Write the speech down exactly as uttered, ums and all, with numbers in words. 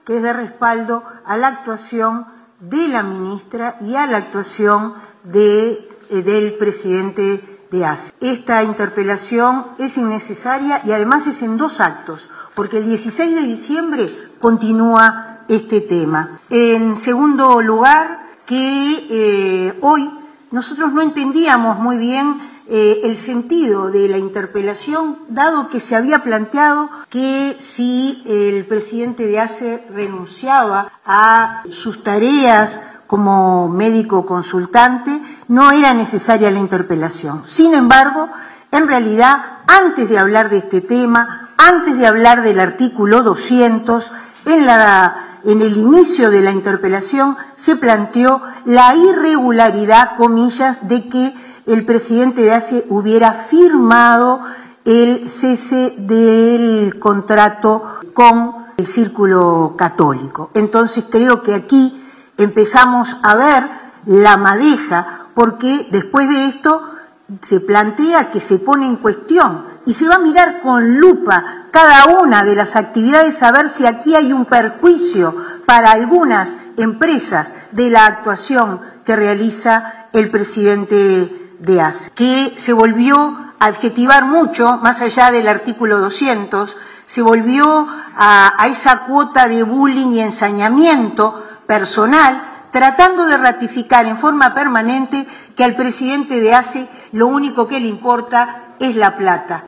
que es de respaldo a la actuación de la ministra y a la actuación de, eh, del presidente de A C E. Esta interpelación es innecesaria y además es en dos actos, porque el dieciséis de diciembre continúa este tema. En segundo lugar, que eh, hoy nosotros no entendíamos muy bien eh, el sentido de la interpelación, dado que se había planteado que si el presidente de A C E renunciaba a sus tareas como médico consultante, no era necesaria la interpelación. Sin embargo, en realidad, antes de hablar de este tema, antes de hablar del artículo doscientos, en la En el inicio de la interpelación se planteó la irregularidad, comillas, de que el presidente de A C E hubiera firmado el cese del contrato con el Círculo Católico. Entonces creo que aquí empezamos a ver la madeja, porque después de esto se plantea que se pone en cuestión y se va a mirar con lupa cada una de las actividades a ver si aquí hay un perjuicio para algunas empresas de la actuación que realiza el presidente de A C E, que se volvió a adjetivar mucho, más allá del artículo doscientos, se volvió a, a esa cuota de bullying y ensañamiento personal, tratando de ratificar en forma permanente que al presidente de A C E lo único que le importa es la plata.